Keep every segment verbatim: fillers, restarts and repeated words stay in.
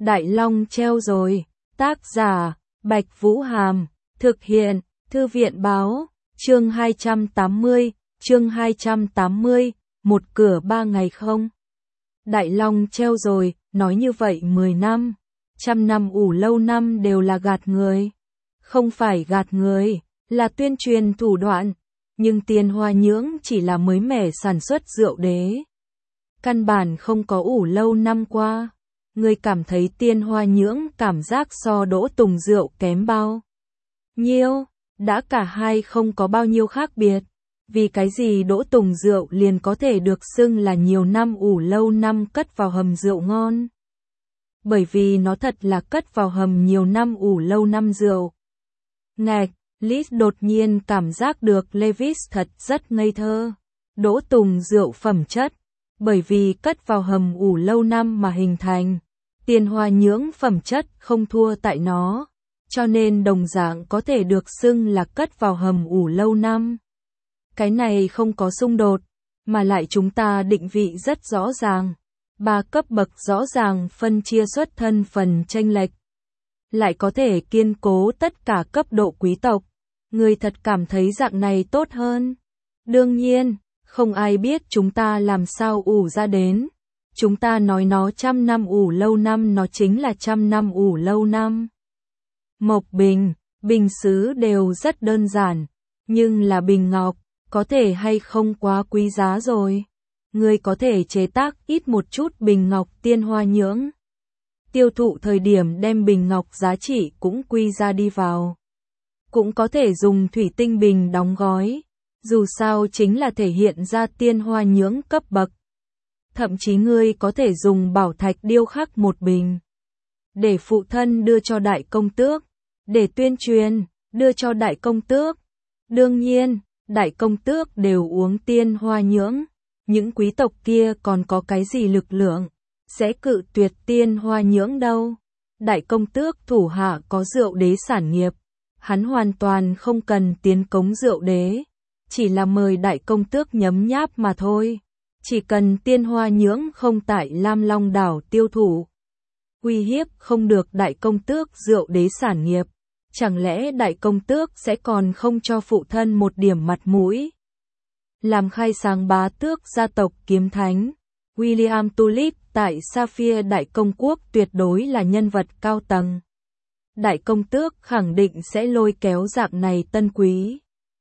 Đại Long treo rồi, tác giả, Bạch Vũ Hàm, thực hiện, Thư viện báo, chương hai trăm tám mươi, chương hai trăm tám mươi, một cửa ba ngày không. Đại Long treo rồi, nói như vậy mười năm, trăm năm ủ lâu năm đều là gạt người. Không phải gạt người, là tuyên truyền thủ đoạn, nhưng Tiên Hoa Nhưỡng chỉ là mới mẻ sản xuất rượu đế. Căn bản không có ủ lâu năm qua. Người cảm thấy Tiên Hoa Nhưỡng cảm giác so Đỗ Tùng rượu kém bao nhiêu, đã cả hai không có bao nhiêu khác biệt. Vì cái gì Đỗ Tùng rượu liền có thể được xưng là nhiều năm ủ lâu năm cất vào hầm rượu ngon? Bởi vì nó thật là cất vào hầm nhiều năm ủ lâu năm rượu. Ngạch, Liz đột nhiên cảm giác được Levis thật rất ngây thơ. Đỗ Tùng rượu phẩm chất, bởi vì cất vào hầm ủ lâu năm mà hình thành. Tiên Hoa Nhưỡng phẩm chất không thua tại nó, cho nên đồng dạng có thể được xưng là cất vào hầm ủ lâu năm. Cái này không có xung đột, mà lại chúng ta định vị rất rõ ràng. Ba cấp bậc rõ ràng phân chia xuất thân phần chênh lệch. Lại có thể kiên cố tất cả cấp độ quý tộc. Người thật cảm thấy dạng này tốt hơn. Đương nhiên, không ai biết chúng ta làm sao ủ ra đến. Chúng ta nói nó trăm năm ủ lâu năm, nó chính là trăm năm ủ lâu năm. Mộc bình, bình sứ đều rất đơn giản, nhưng là bình ngọc, có thể hay không quá quý giá rồi. Người có thể chế tác ít một chút bình ngọc Tiên Hoa Nhưỡng. Tiêu thụ thời điểm đem bình ngọc giá trị cũng quy ra đi vào. Cũng có thể dùng thủy tinh bình đóng gói, dù sao chính là thể hiện ra Tiên Hoa Nhưỡng cấp bậc. Thậm chí ngươi có thể dùng bảo thạch điêu khắc một bình, để phụ thân đưa cho đại công tước, để tuyên truyền, đưa cho đại công tước. Đương nhiên, đại công tước đều uống Tiên Hoa Nhưỡng, những quý tộc kia còn có cái gì lực lượng, sẽ cự tuyệt Tiên Hoa Nhưỡng đâu. Đại công tước thủ hạ có rượu đế sản nghiệp, hắn hoàn toàn không cần tiến cống rượu đế, chỉ là mời đại công tước nhấm nháp mà thôi. Chỉ cần Tiên Hoa Nhưỡng không tại Lam Long đảo tiêu thụ, uy hiếp không được đại công tước rượu đế sản nghiệp, chẳng lẽ đại công tước sẽ còn không cho phụ thân một điểm mặt mũi? Làm khai sáng bá tước gia tộc kiếm thánh, William Tulip tại Sapphire Đại Công Quốc tuyệt đối là nhân vật cao tầng. Đại công tước khẳng định sẽ lôi kéo dạng này tân quý,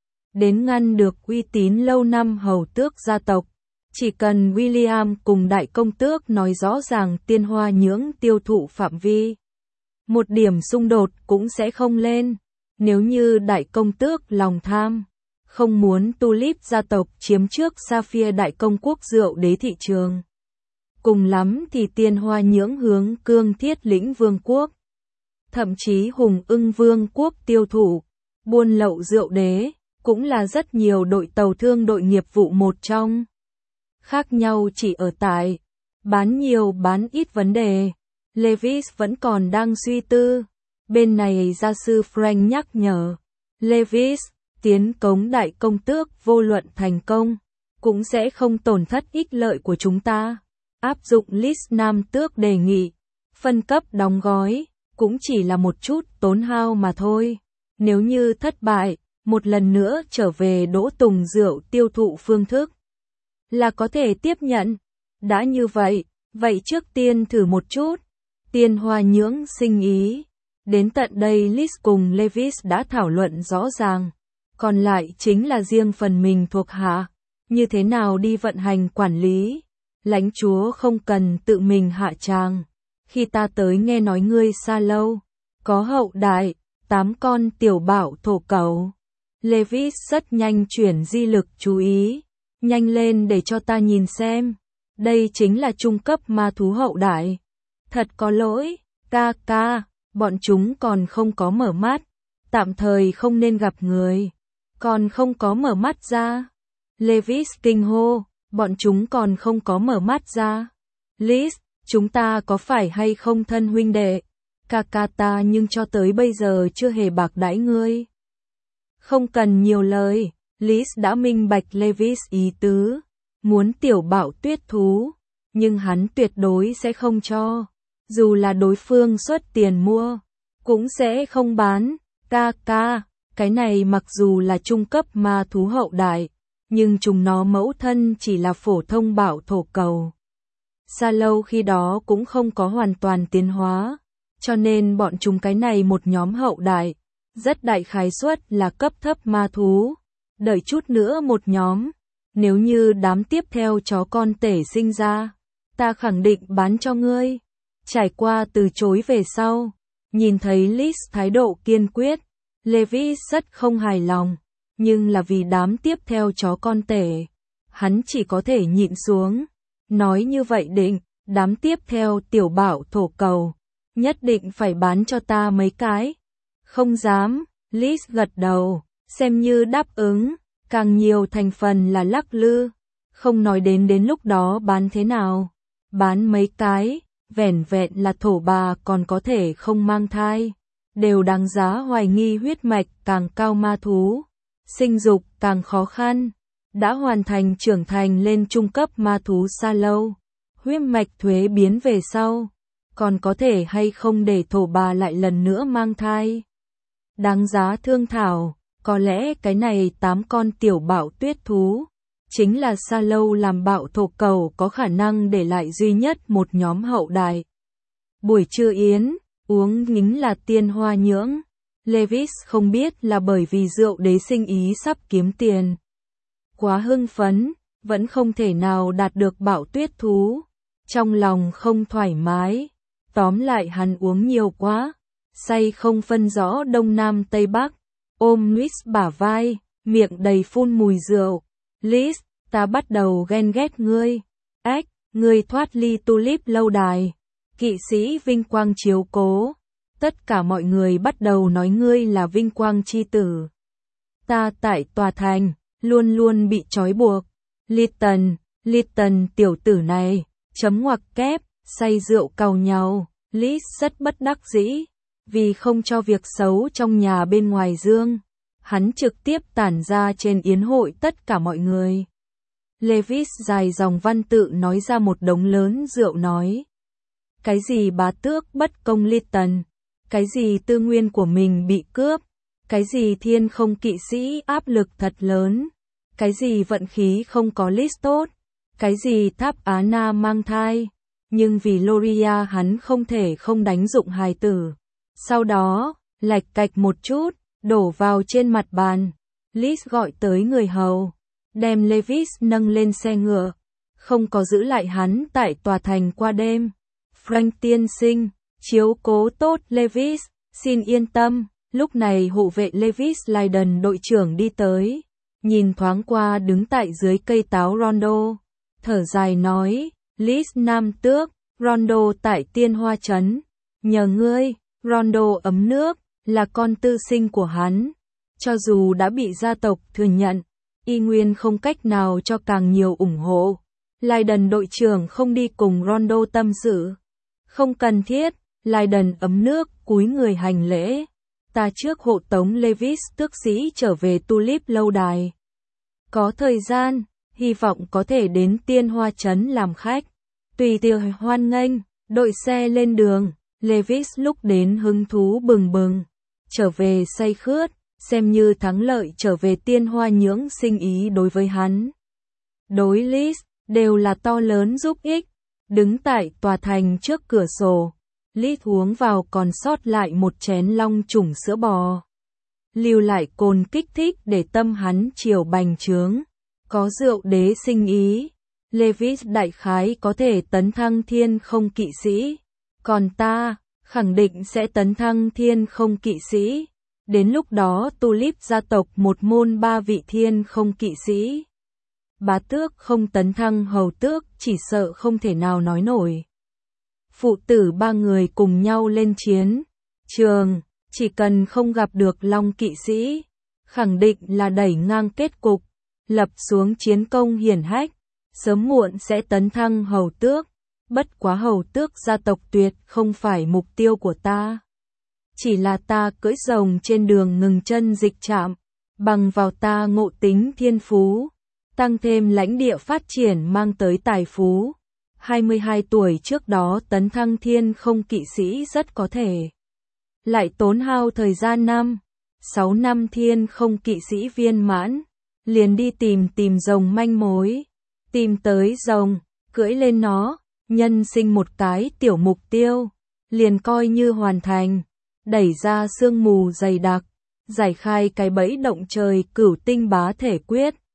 đến ngăn được uy tín lâu năm hầu tước gia tộc. Chỉ cần William cùng đại công tước nói rõ ràng Tiên Hoa Nhưỡng tiêu thụ phạm vi, một điểm xung đột cũng sẽ không lên. Nếu như đại công tước lòng tham, không muốn Tulip gia tộc chiếm trước Sapphire Đại Công Quốc rượu đế thị trường, cùng lắm thì Tiên Hoa Nhưỡng hướng Cương Thiết Lĩnh Vương quốc, thậm chí Hùng Ưng Vương quốc tiêu thụ, buôn lậu rượu đế, cũng là rất nhiều đội tàu thương đội nghiệp vụ một trong. Khác nhau chỉ ở tại, bán nhiều bán ít vấn đề. Levis vẫn còn đang suy tư. Bên này gia sư Frank nhắc nhở. Levis, tiến cống đại công tước vô luận thành công, cũng sẽ không tổn thất ích lợi của chúng ta. Áp dụng list nam tước đề nghị, phân cấp đóng gói, cũng chỉ là một chút tốn hao mà thôi. Nếu như thất bại, một lần nữa trở về Đỗ Tùng rượu tiêu thụ phương thức, là có thể tiếp nhận. Đã như vậy, vậy trước tiên thử một chút. Tiên Hoa Nhưỡng sinh ý. Đến tận đây Liz cùng Levis đã thảo luận rõ ràng. Còn lại chính là riêng phần mình thuộc hạ. Như thế nào đi vận hành quản lý. Lãnh chúa không cần tự mình hạ tràng. Khi ta tới nghe nói ngươi xa lâu, có hậu đại, tám con tiểu bảo thổ cẩu. Levis rất nhanh chuyển di lực chú ý. Nhanh lên để cho ta nhìn xem. Đây chính là trung cấp ma thú hậu đại. Thật có lỗi, ca ca, bọn chúng còn không có mở mắt. Tạm thời không nên gặp người. Còn không có mở mắt ra. Levis kinh hô, bọn chúng còn không có mở mắt ra. Liz, chúng ta có phải hay không thân huynh đệ? Ca ca ta nhưng cho tới bây giờ chưa hề bạc đãi ngươi. Không cần nhiều lời. Liz đã minh bạch Levis ý tứ, muốn tiểu bảo tuyết thú, nhưng hắn tuyệt đối sẽ không cho. dù là đối phương xuất tiền mua, cũng sẽ không bán. Ca ca, cái này mặc dù là trung cấp ma thú hậu đại, nhưng chúng nó mẫu thân chỉ là phổ thông bảo thổ cầu. Sa Lâu khi đó cũng không có hoàn toàn tiến hóa, cho nên bọn chúng cái này một nhóm hậu đại, rất đại khái suất là cấp thấp ma thú. Đợi chút nữa một nhóm, nếu như đám tiếp theo chó con tể sinh ra, ta khẳng định bán cho ngươi. Trải qua từ chối về sau, nhìn thấy Liz thái độ kiên quyết, Levis rất không hài lòng, nhưng là vì đám tiếp theo chó con tể, hắn chỉ có thể nhịn xuống. Nói như vậy định, đám tiếp theo tiểu bảo thổ cầu, nhất định phải bán cho ta mấy cái. Không dám, Liz gật đầu, xem như đáp ứng, càng nhiều thành phần là lắc lư, không nói đến đến lúc đó bán thế nào. Bán mấy cái, vẻn vẹn là thổ bà còn có thể không mang thai, đều đáng giá hoài nghi huyết mạch càng cao ma thú, sinh dục càng khó khăn. Đã hoàn thành trưởng thành lên trung cấp ma thú Sa Lâu, huyết mạch thuế biến về sau, còn có thể hay không để thổ bà lại lần nữa mang thai. Đáng giá thương thảo, có lẽ cái này tám con tiểu bạo tuyết thú, chính là Sa Lâu làm bạo thổ cầu có khả năng để lại duy nhất một nhóm hậu đại. Buổi trưa yến, uống nhính là tiên hoa nhưỡng, Levis không biết là bởi vì rượu đế sinh ý sắp kiếm tiền. Quá hưng phấn, vẫn không thể nào đạt được bạo tuyết thú, trong lòng không thoải mái, tóm lại hắn uống nhiều quá, say không phân rõ đông nam tây bắc, ôm Liz bả vai, miệng đầy phun mùi rượu. Liz, ta bắt đầu ghen ghét ngươi, ếch, ngươi thoát ly Tulip lâu đài, kỵ sĩ vinh quang chiếu cố, tất cả mọi người bắt đầu nói ngươi là vinh quang chi tử. Ta tại tòa thành, luôn luôn bị trói buộc. Lytton, Lytton tiểu tử này, chấm ngoặc kép, say rượu càu nhau. Liz rất bất đắc dĩ, vì không cho việc xấu trong nhà bên ngoài dương, hắn trực tiếp tản ra trên yến hội tất cả mọi người. Levis dài dòng văn tự nói ra một đống lớn rượu nói. Cái gì bá tước bất công Lytton, cái gì tư nguyên của mình bị cướp, cái gì thiên không kỵ sĩ áp lực thật lớn, cái gì vận khí không có Liz tốt, cái gì tháp Á Na mang thai, nhưng vì Loria hắn không thể không đánh dụng hài tử. Sau đó, lạch cạch một chút, đổ vào trên mặt bàn. Liz gọi tới người hầu, đem Levis nâng lên xe ngựa, không có giữ lại hắn tại tòa thành qua đêm. Frank tiên sinh, chiếu cố tốt Levis, xin yên tâm. Lúc này hộ vệ Levis Leiden đội trưởng đi tới, nhìn thoáng qua đứng tại dưới cây táo Rondo, thở dài nói, Liz nam tước, Rondo tại Tiên Hoa Trấn, nhờ ngươi. Rondo ấm nước, là con tư sinh của hắn, cho dù đã bị gia tộc thừa nhận, y nguyên không cách nào cho càng nhiều ủng hộ. Leiden đội trưởng không đi cùng Rondo tâm sự, không cần thiết. Leiden ấm nước, cúi người hành lễ. Ta trước hộ tống Levis tước sĩ trở về Tulip lâu đài. Có thời gian, hy vọng có thể đến Tiên Hoa Trấn làm khách. Tùy tiệc hoan nghênh, đội xe lên đường. Levis lúc đến hứng thú bừng bừng, trở về say khướt, xem như thắng lợi trở về Tiên Hoa nhưỡng sinh ý đối với hắn. Đối Liz, đều là to lớn giúp ích. Đứng tại tòa thành trước cửa sổ, Liz uống vào còn sót lại một chén long trùng sữa bò. Lưu lại cồn kích thích để tâm hắn chiều bành trướng. Có rượu đế sinh ý, Levis đại khái có thể tấn thăng thiên không kỵ sĩ. Còn ta, khẳng định sẽ tấn thăng thiên không kỵ sĩ. Đến lúc đó Tulip gia tộc một môn ba vị thiên không kỵ sĩ. Bá tước không tấn thăng hầu tước chỉ sợ không thể nào nói nổi. Phụ tử ba người cùng nhau lên chiến trường, chỉ cần không gặp được Long kỵ sĩ, khẳng định là đẩy ngang kết cục, lập xuống chiến công hiển hách, sớm muộn sẽ tấn thăng hầu tước. Bất quá hầu tước gia tộc tuyệt không phải mục tiêu của ta. Chỉ là ta cưỡi rồng trên đường ngừng chân dịch trạm, bằng vào ta ngộ tính thiên phú, tăng thêm lãnh địa phát triển mang tới tài phú. hai mươi hai tuổi trước đó tấn thăng thiên không kỵ sĩ rất có thể lại tốn hao thời gian năm, sáu năm thiên không kỵ sĩ viên mãn, liền đi tìm tìm rồng manh mối, tìm tới rồng, cưỡi lên nó, nhân sinh một cái tiểu mục tiêu, liền coi như hoàn thành, đẩy ra sương mù dày đặc, giải khai cái bẫy động trời cửu tinh bá thể quyết,